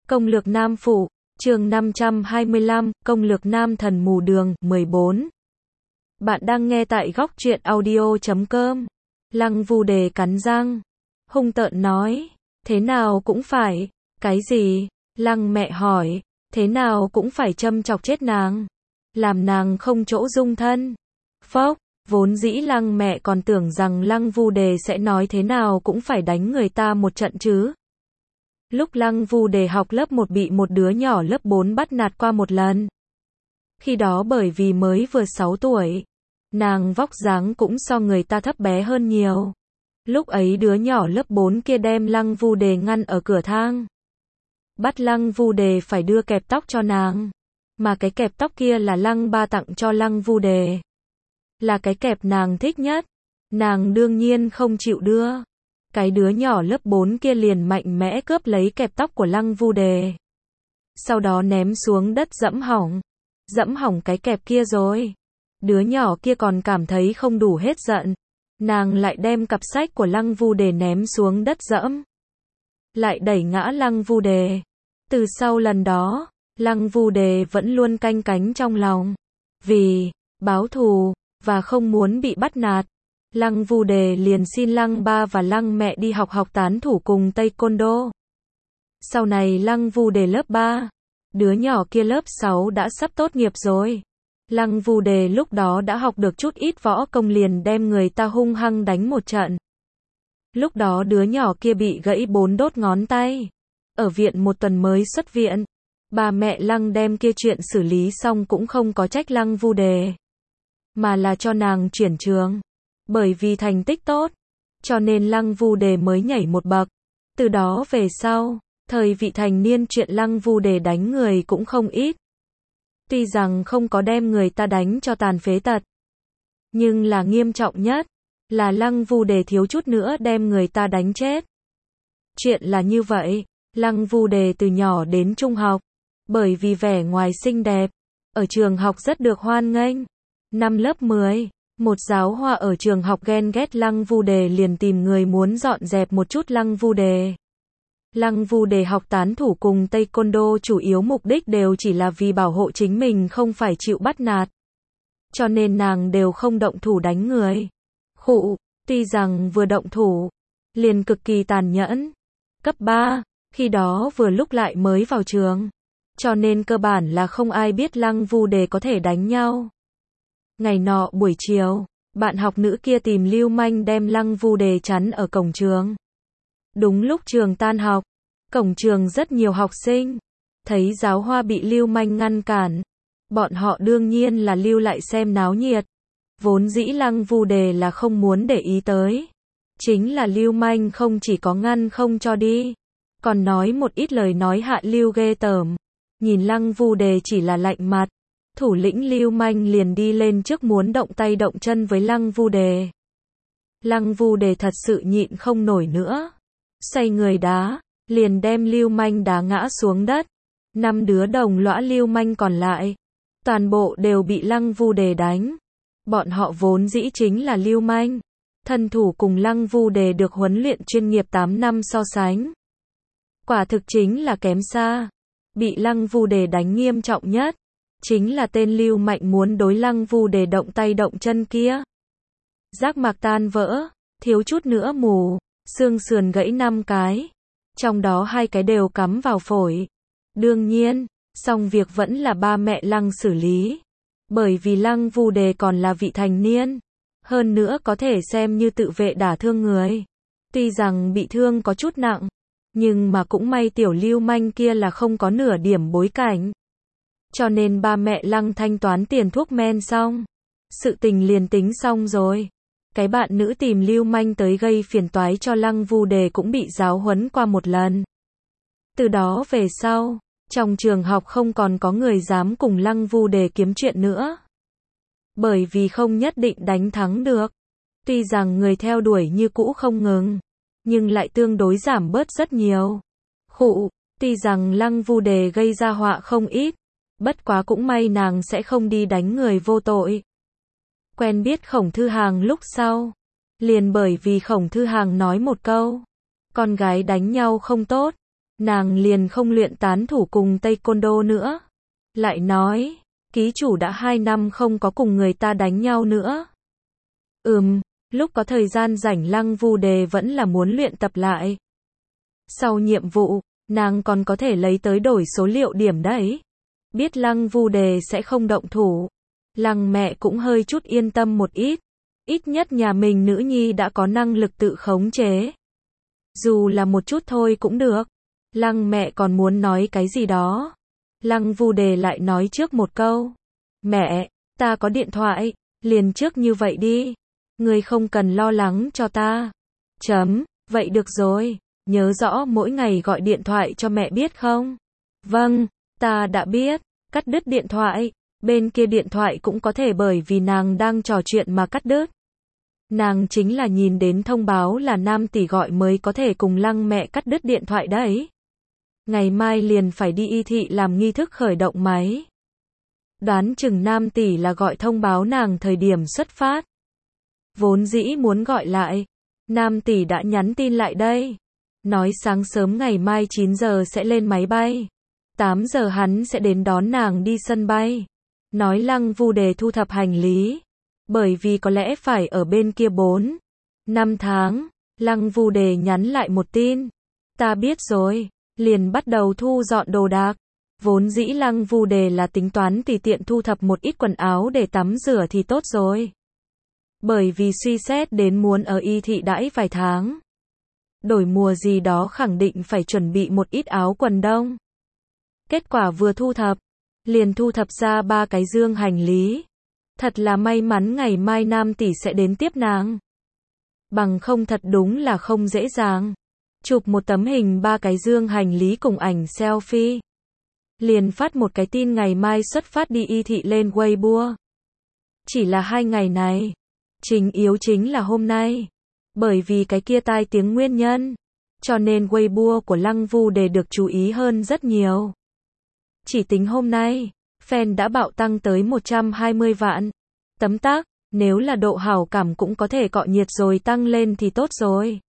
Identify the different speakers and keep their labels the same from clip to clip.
Speaker 1: Công lược nam phụ, chương 525, công lược nam thần mù đường, 14. Bạn đang nghe tại góc truyện audio.com. Lăng Vu Đề cắn răng, hung tợn nói, thế nào cũng phải. Cái gì? Lăng mẹ hỏi, thế nào cũng phải châm chọc chết nàng, làm nàng không chỗ dung thân. Phốc, vốn dĩ Lăng mẹ còn tưởng rằng Lăng Vu Đề sẽ nói thế nào cũng phải đánh người ta một trận chứ. Lúc Lăng Vu Đề học lớp 1 bị một đứa nhỏ lớp 4 bắt nạt qua một lần. Khi đó bởi vì mới vừa 6 tuổi, nàng vóc dáng cũng so người ta thấp bé hơn nhiều. Lúc ấy đứa nhỏ lớp 4 kia đem Lăng Vu Đề ngăn ở cửa thang, bắt Lăng Vu Đề phải đưa kẹp tóc cho nàng. Mà cái kẹp tóc kia là Lăng Ba tặng cho Lăng Vu Đề, là cái kẹp nàng thích nhất. Nàng đương nhiên không chịu đưa. Cái đứa nhỏ lớp 4 kia liền mạnh mẽ cướp lấy kẹp tóc của Lăng Vu Đề, sau đó ném xuống đất dẫm hỏng cái kẹp kia rồi. Đứa nhỏ kia còn cảm thấy không đủ hết giận, nàng lại đem cặp sách của Lăng Vu Đề ném xuống đất dẫm, lại đẩy ngã Lăng Vu Đề. Từ sau lần đó, Lăng Vu Đề vẫn luôn canh cánh trong lòng, vì báo thù và không muốn bị bắt nạt. Lăng Vu Đề liền xin Lăng Ba và Lăng mẹ đi học tán thủ cùng Taekwondo. Sau này Lăng Vu Đề lớp 3, đứa nhỏ kia lớp 6 đã sắp tốt nghiệp rồi. Lăng Vu Đề lúc đó đã học được chút ít võ công, liền đem người ta hung hăng đánh một trận. Lúc đó đứa nhỏ kia bị gãy 4 đốt ngón tay. Ở viện một tuần mới xuất viện. Bà mẹ Lăng đem kia chuyện xử lý xong cũng không có trách Lăng Vu Đề, mà là cho nàng chuyển trường. Bởi vì thành tích tốt, cho nên Lăng Vu Đề mới nhảy một bậc. Từ đó về sau, thời vị thành niên chuyện Lăng Vu Đề đánh người cũng không ít. Tuy rằng không có đem người ta đánh cho tàn phế tật, nhưng là nghiêm trọng nhất là Lăng Vu Đề thiếu chút nữa đem người ta đánh chết. Chuyện là như vậy, Lăng Vu Đề từ nhỏ đến trung học, bởi vì vẻ ngoài xinh đẹp, ở trường học rất được hoan nghênh. Năm lớp 10, một giáo hoa ở trường học ghen ghét Lăng Vu Đề liền tìm người muốn dọn dẹp một chút Lăng Vu Đề. Lăng Vu Đề học tán thủ cùng Taekwondo chủ yếu mục đích đều chỉ là vì bảo hộ chính mình không phải chịu bắt nạt. Cho nên nàng đều không động thủ đánh người. Khụ, tuy rằng vừa động thủ, liền cực kỳ tàn nhẫn. Cấp 3, khi đó vừa lúc lại mới vào trường, cho nên cơ bản là không ai biết Lăng Vu Đề có thể đánh nhau. Ngày nọ buổi chiều, bạn học nữ kia tìm lưu manh đem Lăng Vu Đề chắn ở cổng trường. Đúng lúc trường tan học, cổng trường rất nhiều học sinh, thấy giáo hoa bị lưu manh ngăn cản. Bọn họ đương nhiên là lưu lại xem náo nhiệt. Vốn dĩ Lăng Vu Đề là không muốn để ý tới. Chính là lưu manh không chỉ có ngăn không cho đi, còn nói một ít lời nói hạ lưu ghê tởm. Nhìn Lăng Vu Đề chỉ là lạnh mặt, thủ lĩnh lưu manh liền đi lên trước muốn động tay động chân với Lăng Vu Đề. Lăng Vu Đề thật sự nhịn không nổi nữa, xoay người đá, liền đem lưu manh đá ngã xuống đất. 5 đứa đồng lõa lưu manh còn lại, toàn bộ đều bị Lăng Vu Đề đánh. Bọn họ vốn dĩ chính là lưu manh, thân thủ cùng Lăng Vu Đề được huấn luyện chuyên nghiệp 8 năm so sánh, quả thực chính là kém xa. Bị Lăng Vu Đề đánh nghiêm trọng nhất chính là tên lưu mạnh muốn đối Lăng Vu Đề động tay động chân kia. Giác mạc tan vỡ, thiếu chút nữa mù, xương sườn gãy 5 cái, trong đó 2 cái đều cắm vào phổi. Đương nhiên, xong việc vẫn là ba mẹ Lăng xử lý, bởi vì Lăng Vu Đề còn là vị thành niên, hơn nữa có thể xem như tự vệ đả thương người. Tuy rằng bị thương có chút nặng, nhưng mà cũng may tiểu lưu manh kia là không có nửa điểm bối cảnh. Cho nên ba mẹ Lăng thanh toán tiền thuốc men xong, sự tình liền tính xong rồi. Cái bạn nữ tìm lưu manh tới gây phiền toái cho Lăng Vu Đề cũng bị giáo huấn qua một lần. Từ đó về sau, trong trường học không còn có người dám cùng Lăng Vu Đề kiếm chuyện nữa, bởi vì không nhất định đánh thắng được. Tuy rằng người theo đuổi như cũ không ngừng, nhưng lại tương đối giảm bớt rất nhiều. Khụ, tuy rằng Lăng Vu Đề gây ra họa không ít, bất quá cũng may nàng sẽ không đi đánh người vô tội. Quen biết Khổng Thư Hàng lúc sau, liền bởi vì Khổng Thư Hàng nói một câu, con gái đánh nhau không tốt, nàng liền không luyện tán thủ cùng taekwondo nữa. Lại nói, ký chủ đã 2 năm không có cùng người ta đánh nhau nữa. Lúc có thời gian rảnh Lăng Vu Đề vẫn là muốn luyện tập lại. Sau nhiệm vụ, nàng còn có thể lấy tới đổi số liệu điểm đấy. Biết Lăng Vu Đề sẽ không động thủ, Lăng mẹ cũng hơi chút yên tâm một ít. Ít nhất nhà mình nữ nhi đã có năng lực tự khống chế. Dù là một chút thôi cũng được. Lăng mẹ còn muốn nói cái gì đó. Lăng Vu Đề lại nói trước một câu. Mẹ, ta có điện thoại, liền trước như vậy đi. Ngươi không cần lo lắng cho ta. Vậy được rồi, nhớ rõ mỗi ngày gọi điện thoại cho mẹ biết không? Vâng, ta đã biết. Cắt đứt điện thoại, bên kia điện thoại cũng có thể bởi vì nàng đang trò chuyện mà cắt đứt. Nàng chính là nhìn đến thông báo là Nam tỷ gọi mới có thể cùng Lăng mẹ cắt đứt điện thoại đấy. Ngày mai liền phải đi y thị làm nghi thức khởi động máy. Đoán chừng Nam tỷ là gọi thông báo nàng thời điểm xuất phát. Vốn dĩ muốn gọi lại, Nam tỷ đã nhắn tin lại đây. Nói sáng sớm ngày mai 9 giờ sẽ lên máy bay. 8 giờ hắn sẽ đến đón nàng đi sân bay. Nói Lăng Vu Đề thu thập hành lý. Bởi vì có lẽ phải ở bên kia 4-5 tháng. Lăng Vu Đề nhắn lại một tin. Ta biết rồi. Liền bắt đầu thu dọn đồ đạc. Vốn dĩ Lăng Vu Đề là tính toán tùy tiện thu thập một ít quần áo để tắm rửa thì tốt rồi. Bởi vì suy xét đến muốn ở y thị đãi vài tháng. Đổi mùa gì đó khẳng định phải chuẩn bị một ít áo quần đông. Kết quả vừa thu thập, liền thu thập ra 3 cái dương hành lý. Thật là may mắn ngày mai Nam tỷ sẽ đến tiếp nàng. Bằng không thật đúng là không dễ dàng. Chụp một tấm hình 3 cái dương hành lý cùng ảnh selfie. Liền phát một cái tin ngày mai xuất phát đi y thị lên Weibo. Chỉ là 2 ngày này. Chính yếu chính là hôm nay. Bởi vì cái kia tai tiếng nguyên nhân. Cho nên Weibo của Lăng Vu Đề được chú ý hơn rất nhiều. Chỉ tính hôm nay, fan đã bạo tăng tới 120 vạn. Tấm tắc, nếu là độ hảo cảm cũng có thể cọ nhiệt rồi tăng lên thì tốt rồi.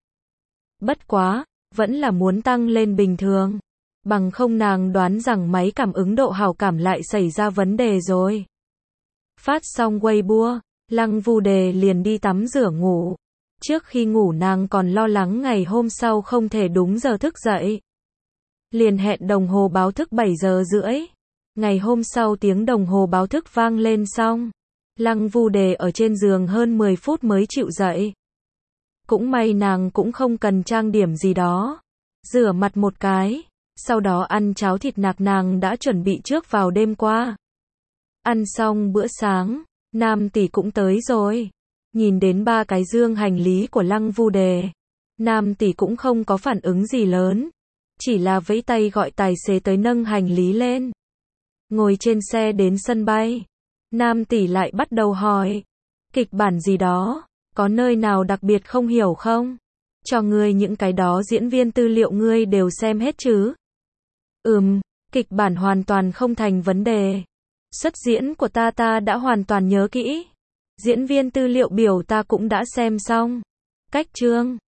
Speaker 1: Bất quá, vẫn là muốn tăng lên bình thường. Bằng không nàng đoán rằng máy cảm ứng độ hảo cảm lại xảy ra vấn đề rồi. Phát xong Weibo, Lăng Vu Đề liền đi tắm rửa ngủ. Trước khi ngủ nàng còn lo lắng ngày hôm sau không thể đúng giờ thức dậy. Liền hẹn đồng hồ báo thức 7 giờ rưỡi. Ngày hôm sau tiếng đồng hồ báo thức vang lên xong. Lăng Vu Đề ở trên giường hơn 10 phút mới chịu dậy. Cũng may nàng cũng không cần trang điểm gì đó. Rửa mặt một cái. Sau đó ăn cháo thịt nạc nàng đã chuẩn bị trước vào đêm qua. Ăn xong bữa sáng, Nam tỷ cũng tới rồi. Nhìn đến 3 cái dương hành lý của Lăng Vu Đề. Nam tỷ cũng không có phản ứng gì lớn. Chỉ là vẫy tay gọi tài xế tới nâng hành lý lên. Ngồi trên xe đến sân bay. Nam tỷ lại bắt đầu hỏi. Kịch bản gì đó, có nơi nào đặc biệt không hiểu không? Cho ngươi những cái đó diễn viên tư liệu ngươi đều xem hết chứ? Kịch bản hoàn toàn không thành vấn đề. Xuất diễn của ta đã hoàn toàn nhớ kỹ. Diễn viên tư liệu biểu ta cũng đã xem xong. Cách chương